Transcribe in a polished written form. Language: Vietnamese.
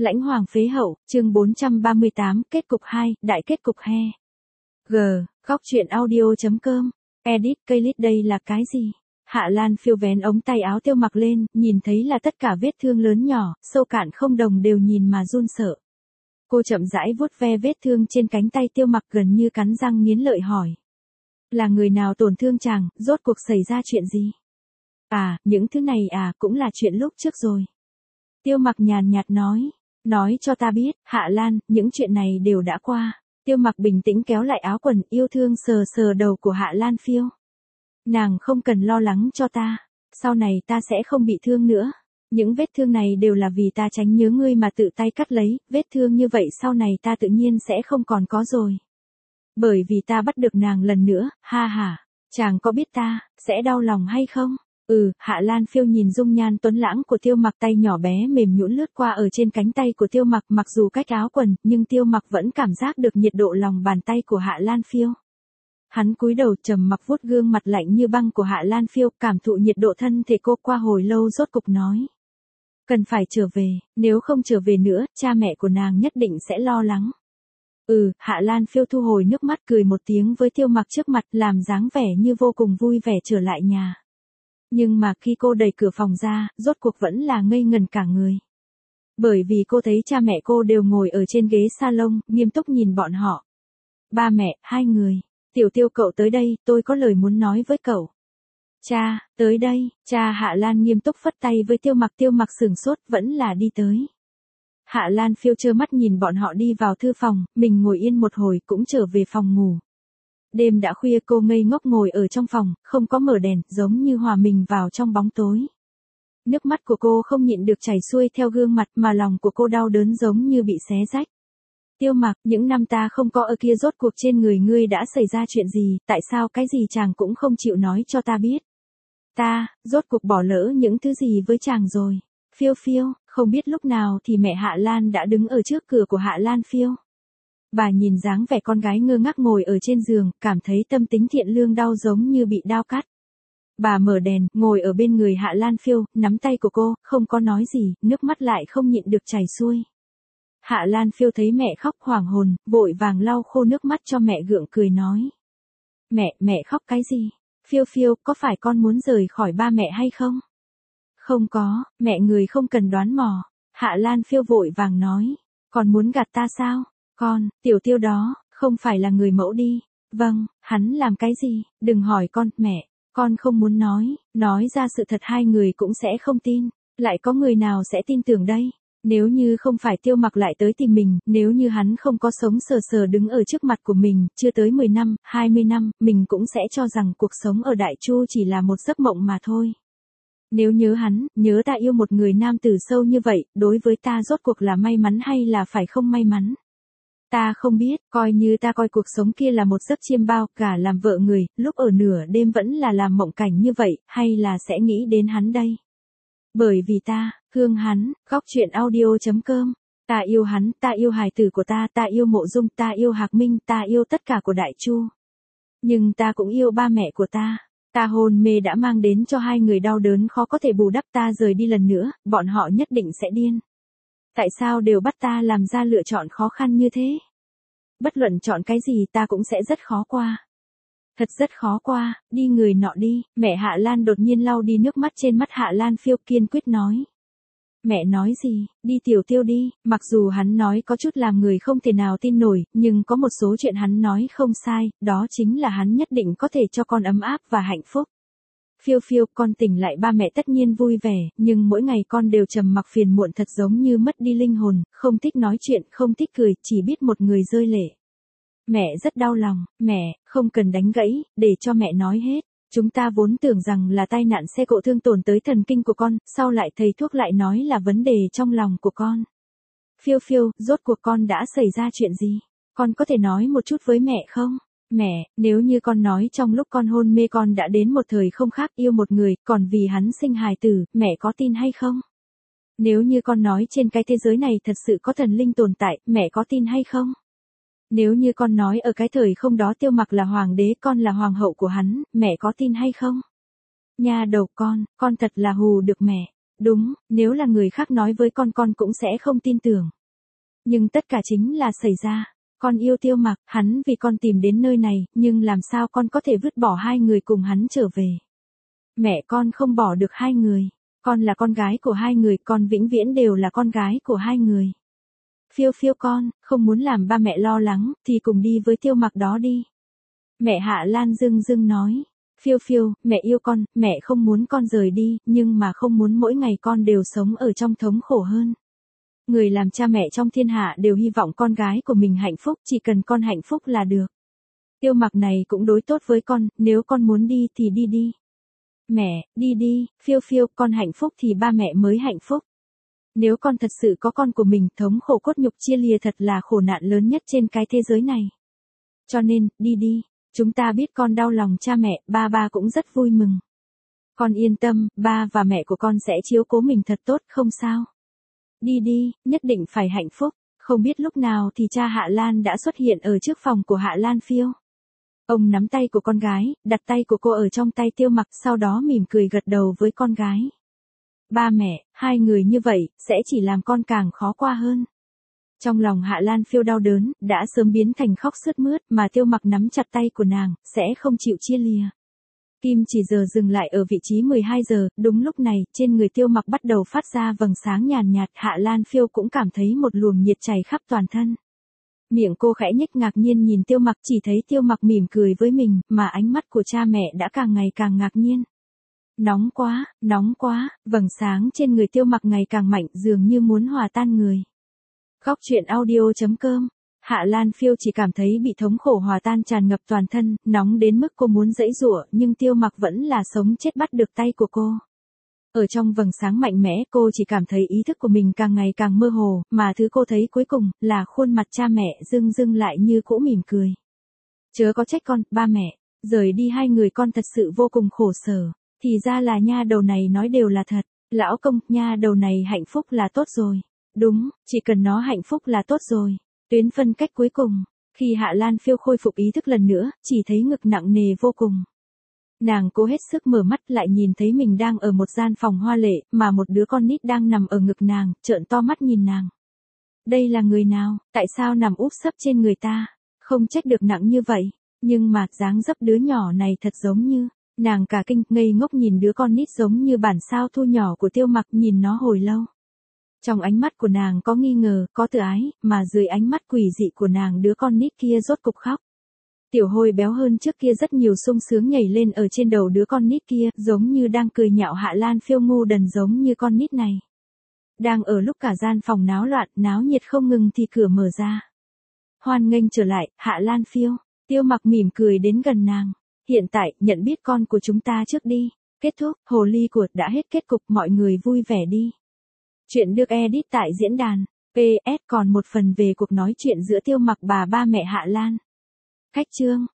Lãnh hoàng phế hậu, chương 438, kết cục 2, đại kết cục he. G. Góc truyện audio.com. Edit cây lít đây là cái gì? Hạ Lan phiêu vén ống tay áo Tiêu Mặc lên, nhìn thấy là tất cả vết thương lớn nhỏ, sâu cạn không đồng đều nhìn mà run sợ. Cô chậm rãi vuốt ve vết thương trên cánh tay Tiêu Mặc gần như cắn răng nghiến lợi hỏi. Là người nào tổn thương chàng, rốt cuộc xảy ra chuyện gì? À, những thứ này à, cũng là chuyện lúc trước rồi. Tiêu Mặc nhàn nhạt nói cho ta biết, Hạ Lan, những chuyện này đều đã qua. Tiêu Mặc bình tĩnh kéo lại áo quần, yêu thương sờ sờ đầu của Hạ Lan phiêu. Nàng không cần lo lắng cho ta, sau này ta sẽ không bị thương nữa. Những vết thương này đều là vì ta tránh nhớ ngươi mà tự tay cắt lấy, vết thương như vậy sau này ta tự nhiên sẽ không còn có rồi. Bởi vì ta bắt được nàng lần nữa, ha ha, chàng có biết ta sẽ đau lòng hay không? Hạ Lan phiêu nhìn dung nhan tuấn lãng của Tiêu Mặc, tay nhỏ bé mềm nhũn lướt qua ở trên cánh tay của Tiêu Mặc, mặc dù cách áo quần, nhưng Tiêu Mặc vẫn cảm giác được nhiệt độ lòng bàn tay của Hạ Lan phiêu. Hắn cúi đầu trầm mặc vuốt gương mặt lạnh như băng của Hạ Lan phiêu, cảm thụ nhiệt độ thân thể cô qua hồi lâu rốt cục nói. Cần phải trở về, nếu không trở về nữa, cha mẹ của nàng nhất định sẽ lo lắng. Hạ Lan phiêu thu hồi nước mắt cười một tiếng với Tiêu Mặc trước mặt, làm dáng vẻ như vô cùng vui vẻ trở lại nhà. Nhưng mà khi cô đẩy cửa phòng ra, rốt cuộc vẫn là ngây ngần cả người. Bởi vì cô thấy cha mẹ cô đều ngồi ở trên ghế salon, nghiêm túc nhìn bọn họ. Ba mẹ, hai người. Tiểu Tiêu cậu tới đây, tôi có lời muốn nói với cậu. Cha, tới đây, cha. Hạ Lan nghiêm túc phất tay với Tiêu Mặc sửng sốt, vẫn là đi tới. Hạ Lan phiêu trơ mắt nhìn bọn họ đi vào thư phòng, mình ngồi yên một hồi cũng trở về phòng ngủ. Đêm đã khuya, cô ngây ngốc ngồi ở trong phòng, không có mở đèn, giống như hòa mình vào trong bóng tối. Nước mắt của cô không nhịn được chảy xuôi theo gương mặt, mà lòng của cô đau đớn giống như bị xé rách. Tiêu Mặc, những năm ta không có ở kia, rốt cuộc trên người ngươi đã xảy ra chuyện gì, tại sao cái gì chàng cũng không chịu nói cho ta biết. Ta, rốt cuộc bỏ lỡ những thứ gì với chàng rồi. Phiêu phiêu, không biết lúc nào thì mẹ Hạ Lan đã đứng ở trước cửa của Hạ Lan phiêu. Bà nhìn dáng vẻ con gái ngơ ngác ngồi ở trên giường, cảm thấy tâm tính thiện lương đau giống như bị đao cắt. Bà mở đèn, ngồi ở bên người Hạ Lan phiêu, nắm tay của cô, không có nói gì, nước mắt lại không nhịn được chảy xuôi. Hạ Lan phiêu thấy mẹ khóc hoảng hồn, vội vàng lau khô nước mắt cho mẹ, gượng cười nói. Mẹ khóc cái gì? Phiêu phiêu, có phải con muốn rời khỏi ba mẹ hay không? Không có, mẹ người không cần đoán mò. Hạ Lan phiêu vội vàng nói. Con muốn gạt ta sao? Con, Tiểu Tiêu đó, không phải là người mẫu đi. Vâng, hắn làm cái gì? Đừng hỏi con, mẹ. Con không muốn nói ra sự thật hai người cũng sẽ không tin. Lại có người nào sẽ tin tưởng đây? Nếu như không phải Tiêu Mặc lại tới tìm mình, nếu như hắn không có sống sờ sờ đứng ở trước mặt của mình, chưa tới 10 năm, 20 năm, mình cũng sẽ cho rằng cuộc sống ở Đại Chu chỉ là một giấc mộng mà thôi. Nếu nhớ hắn, nhớ ta yêu một người nam tử sâu như vậy, đối với ta rốt cuộc là may mắn hay là phải không may mắn? Ta không biết, coi như ta coi cuộc sống kia là một giấc chiêm bao, cả làm vợ người, lúc ở nửa đêm vẫn là làm mộng cảnh như vậy, hay là sẽ nghĩ đến hắn đây? Bởi vì ta, thương hắn. Góc truyện audio.com. Ta yêu hắn, ta yêu hài tử của ta yêu Mộ Dung, ta yêu Hạc Minh, ta yêu tất cả của Đại Chu. Nhưng ta cũng yêu ba mẹ của ta. Ta hôn mê đã mang đến cho hai người đau đớn khó có thể bù đắp, ta rời đi lần nữa, bọn họ nhất định sẽ điên. Tại sao đều bắt ta làm ra lựa chọn khó khăn như thế? Bất luận chọn cái gì ta cũng sẽ rất khó qua. Thật rất khó qua, đi người nọ đi. Mẹ Hạ Lan đột nhiên lau đi nước mắt trên mắt Hạ Lan phiêu, kiên quyết nói. Mẹ nói gì, đi Tiểu Tiêu đi. Mặc dù hắn nói có chút làm người không thể nào tin nổi, nhưng có một số chuyện hắn nói không sai, đó chính là hắn nhất định có thể cho con ấm áp và hạnh phúc. Phiêu phiêu, con tỉnh lại ba mẹ tất nhiên vui vẻ, nhưng mỗi ngày con đều trầm mặc phiền muộn, thật giống như mất đi linh hồn, không thích nói chuyện, không thích cười, chỉ biết một người rơi lệ. Mẹ rất đau lòng. Mẹ, không cần đánh gãy, để cho mẹ nói hết. Chúng ta vốn tưởng rằng là tai nạn xe cộ thương tổn tới thần kinh của con, sau lại thầy thuốc lại nói là vấn đề trong lòng của con. Phiêu phiêu, rốt cuộc con đã xảy ra chuyện gì? Con có thể nói một chút với mẹ không? Mẹ, nếu như con nói trong lúc con hôn mê con đã đến một thời không khác yêu một người, còn vì hắn sinh hài tử, mẹ có tin hay không? Nếu như con nói trên cái thế giới này thật sự có thần linh tồn tại, mẹ có tin hay không? Nếu như con nói ở cái thời không đó Tiêu Mặc là hoàng đế, con là hoàng hậu của hắn, mẹ có tin hay không? Nha đầu con thật là hù được mẹ. Đúng, nếu là người khác nói với con cũng sẽ không tin tưởng. Nhưng tất cả chính là xảy ra. Con yêu Tiêu Mặc, hắn vì con tìm đến nơi này, nhưng làm sao con có thể vứt bỏ hai người cùng hắn trở về. Mẹ con không bỏ được hai người. Con là con gái của hai người, con vĩnh viễn đều là con gái của hai người. Phiêu Phiêu con, không muốn làm ba mẹ lo lắng, thì cùng đi với Tiêu Mặc đó đi. Mẹ Hạ Lan dưng dưng nói. Phiêu Phiêu, mẹ yêu con, mẹ không muốn con rời đi, nhưng mà không muốn mỗi ngày con đều sống ở trong thống khổ hơn. Người làm cha mẹ trong thiên hạ đều hy vọng con gái của mình hạnh phúc, chỉ cần con hạnh phúc là được. Tiêu Mặc này cũng đối tốt với con, nếu con muốn đi thì đi đi. Mẹ, đi đi, Phiêu Phiêu, con hạnh phúc thì ba mẹ mới hạnh phúc. Nếu con thật sự có con của mình, thống khổ cốt nhục chia lìa thật là khổ nạn lớn nhất trên cái thế giới này. Cho nên, đi đi, chúng ta biết con đau lòng cha mẹ, ba cũng rất vui mừng. Con yên tâm, ba và mẹ của con sẽ chiếu cố mình thật tốt, không sao. Đi đi, nhất định phải hạnh phúc. Không biết lúc nào thì cha Hạ Lan đã xuất hiện ở trước phòng của Hạ Lan Phiêu. Ông nắm tay của con gái, đặt tay của cô ở trong tay Tiêu Mặc, sau đó mỉm cười gật đầu với con gái. Ba mẹ, hai người như vậy, sẽ chỉ làm con càng khó qua hơn. Trong lòng Hạ Lan Phiêu đau đớn, đã sớm biến thành khóc sướt mướt, mà Tiêu Mặc nắm chặt tay của nàng, sẽ không chịu chia lìa. Kim chỉ giờ dừng lại ở vị trí 12 giờ, đúng lúc này, trên người Tiêu Mặc bắt đầu phát ra vầng sáng nhàn nhạt, Hạ Lan Phiêu cũng cảm thấy một luồng nhiệt chảy khắp toàn thân. Miệng cô khẽ nhếch ngạc nhiên nhìn Tiêu Mặc, chỉ thấy Tiêu Mặc mỉm cười với mình, mà ánh mắt của cha mẹ đã càng ngày càng ngạc nhiên. Nóng quá, vầng sáng trên người Tiêu Mặc ngày càng mạnh, dường như muốn hòa tan người. Góc truyện audio.com. Hạ Lan Phiêu chỉ cảm thấy bị thống khổ hòa tan tràn ngập toàn thân, nóng đến mức cô muốn giãy giụa, nhưng Tiêu Mặc vẫn là sống chết bắt được tay của cô. Ở trong vầng sáng mạnh mẽ, cô chỉ cảm thấy ý thức của mình càng ngày càng mơ hồ, mà thứ cô thấy cuối cùng là khuôn mặt cha mẹ dưng dưng lại như cũ mỉm cười. Chớ có trách con, ba mẹ, rời đi hai người con thật sự vô cùng khổ sở. Thì ra là nha đầu này nói đều là thật. Lão công, nha đầu này hạnh phúc là tốt rồi. Đúng, chỉ cần nó hạnh phúc là tốt rồi. Tuyến phân cách cuối cùng. Khi Hạ Lan Phiêu khôi phục ý thức lần nữa, chỉ thấy ngực nặng nề vô cùng. Nàng cố hết sức mở mắt, lại nhìn thấy mình đang ở một gian phòng hoa lệ, mà một đứa con nít đang nằm ở ngực nàng, trợn to mắt nhìn nàng. Đây là người nào, tại sao nằm úp sấp trên người ta? Không trách được nặng như vậy. Nhưng mà, dáng dấp đứa nhỏ này thật giống như... Nàng cả kinh, ngây ngốc nhìn đứa con nít giống như bản sao thu nhỏ của Tiêu Mặc, nhìn nó hồi lâu. Trong ánh mắt của nàng có nghi ngờ, có tự ái, mà dưới ánh mắt quỷ dị của nàng đứa con nít kia rốt cục khóc. Tiểu Hôi béo hơn trước kia rất nhiều, sung sướng nhảy lên ở trên đầu đứa con nít kia, giống như đang cười nhạo Hạ Lan Phiêu ngu đần giống như con nít này. Đang ở lúc cả gian phòng náo loạn, náo nhiệt không ngừng thì cửa mở ra. Hoan nghênh trở lại, Hạ Lan Phiêu. Tiêu Mặc mỉm cười đến gần nàng. Hiện tại, nhận biết con của chúng ta trước đi. Kết thúc, hồ ly của đã hết kết cục, mọi người vui vẻ đi. Chuyện được edit tại diễn đàn. PS còn một phần về cuộc nói chuyện giữa Tiêu Mặc và ba mẹ Hạ Lan. Khách chương.